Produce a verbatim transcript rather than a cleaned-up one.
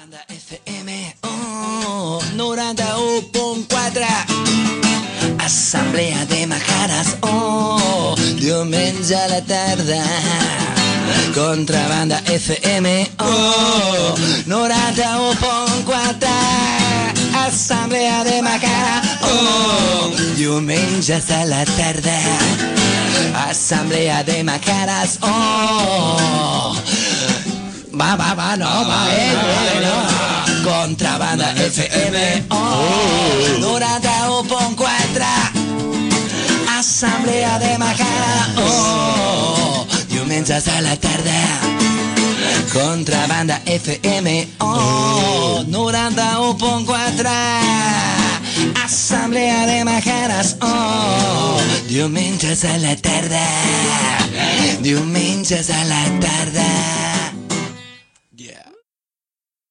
Contrabanda F M, oh, noranta-u punt quatre. Assemblea de Majares, oh, diumenge a la tarda. Contrabanda F M, oh, noranta-u punt quatre. Assemblea de Majares, oh, diumenges a la tarda. Assemblea de Majares, oh. Va, va, va, no, va, eh, eh, no. Contrabanda F M, oh, noranta-u punt quatre. Assemblea de Majares, oh, diumenges a la tarda. Contrabanda F M, oh, noranta-u punt quatre. Assemblea de Majares, oh, diumenges a la tarda. Diumenges a la tarda.